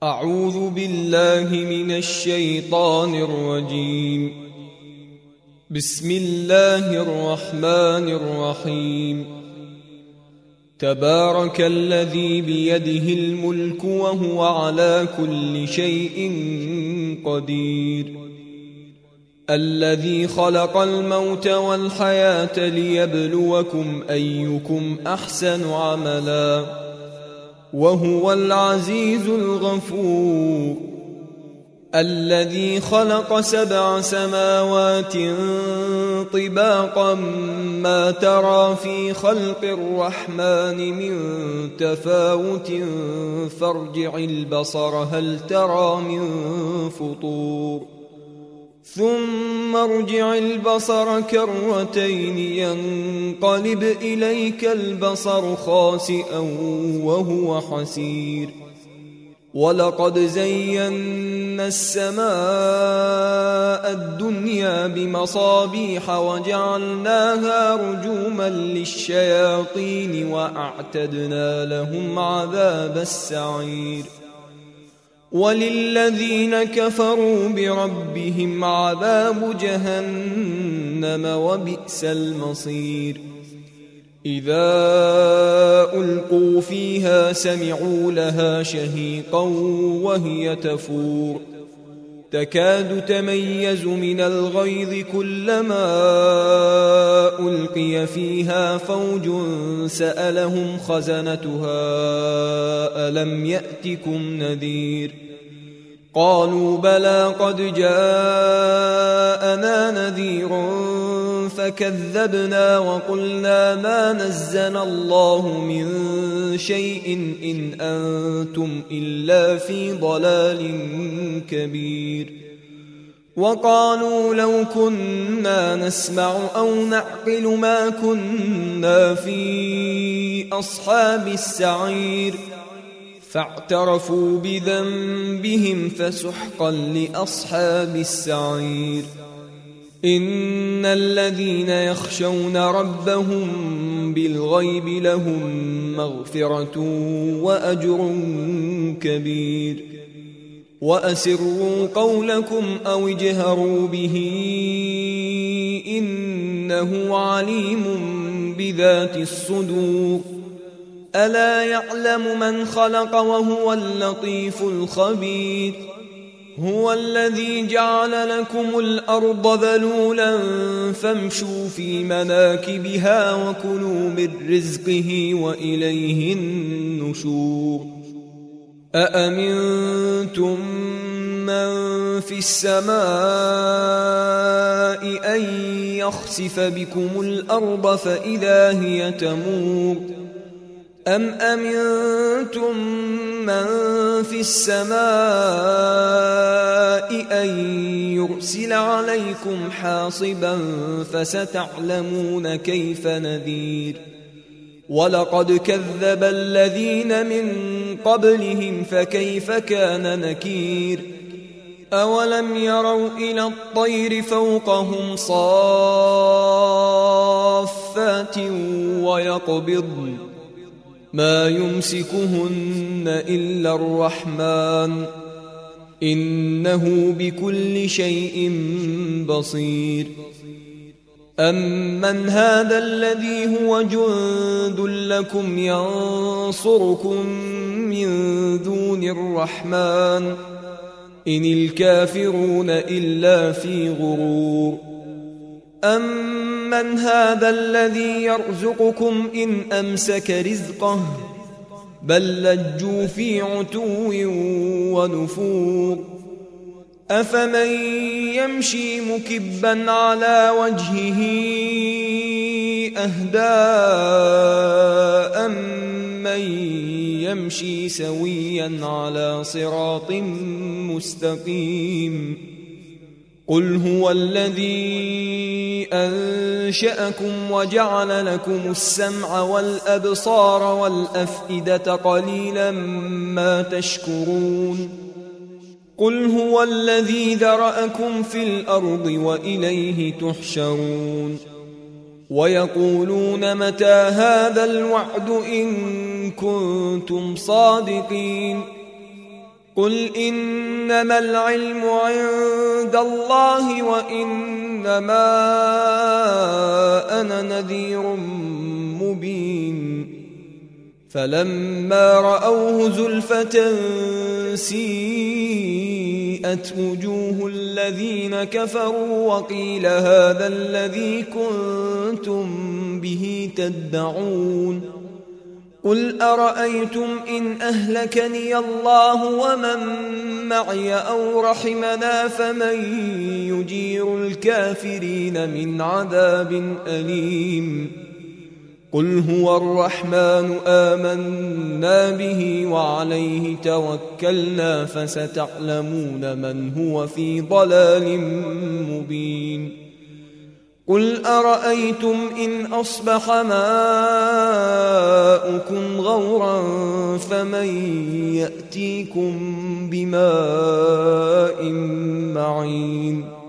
أعوذ بالله من الشيطان الرجيم. بسم الله الرحمن الرحيم. تبارك الذي بيده الملك وهو على كل شيء قدير. الذي خلق الموت والحياة ليبلوكم أيكم أحسن عملا وهو العزيز الغفور. الذي خلق 7 سماوات طباقا ما ترى في خلق الرحمن من تفاوت فارجع البصر هل ترى من فطور ثم ارجع البصر كرتين ينقلب إليك البصر خاسئا وهو حسير. ولقد زينا السماء الدنيا بمصابيح وجعلناها رجوما للشياطين وأعتدنا لهم عذاب السعير. وللذين كفروا بربهم عذاب جهنم وبئس المصير. إذا ألقوا فيها سمعوا لها شهيقا وهي تفور تكاد تميز من الغيظ كلما ألقي فيها فوج سألهم خزنتها ألم يأتكم نذير قالوا بلى قد جاءنا نذير فكذبنا وقلنا ما نزل الله من شيء إن أنتم إلا في ضلال كبير. وقالوا لو كنا نسمع أو نعقل ما كنا في أصحاب السعير فاعترفوا بذنبهم فسحقا لأصحاب السعير. إن الذين يخشون ربهم بالغيب لهم مغفرة وأجر كبير. وأسروا قولكم أو اجهروا به إنه عليم بذات الصدور. ألا يعلم من خلق وهو اللطيف الخبير. هو الذي جعل لكم الأرض ذلولا فامشوا في مناكبها وكلوا من رزقه وإليه النشور. أأمنتم من في السماء أن يخسف بكم الأرض فإذا هي تمور أم أمنتم من في السماء أن يرسل عليكم حاصبا فستعلمون كيف نذير. ولقد كذب الذين من قبلهم فكيف كان نكير. أولم يروا إلى الطير فوقهم صافات ويقبضن ما يمسكهن إلا الرحمن إنه بكل شيء بصير. أمن هذا الذي هو جند لكم ينصركم من دون الرحمن إن الكافرون إلا في غرور. أمن هذا الذي يرزقكم إن أمسك رزقه بل لجوا في عتو ونفور. أفمن يمشي مكبا على وجهه أهدى أمن يمشي سويا على صراط مستقيم. قل هو الذي أنشأكم وجعل لكم السمع والأبصار والأفئدة قليلا ما تشكرون. قل هو الذي ذرأكم في الأرض وإليه تحشرون. ويقولون متى هذا الوعد إن كنتم صادقين قل إنما العلم عند الله وإنما أنا نذير مبين فلما رأوه زلفة سيئت وجوه الذين كفروا وقيل هذا الذي كنتم به تدعون قل أرأيتم إن أهلكني الله ومن معي أو رحمنا فمن يجير الكافرين من عذاب أليم قل هو الرحمن آمنا به وعليه توكلنا فستعلمون من هو في ضلال مبين قل أرأيتم إن أصبح ماؤكم غورا فمن يأتيكم بماء معين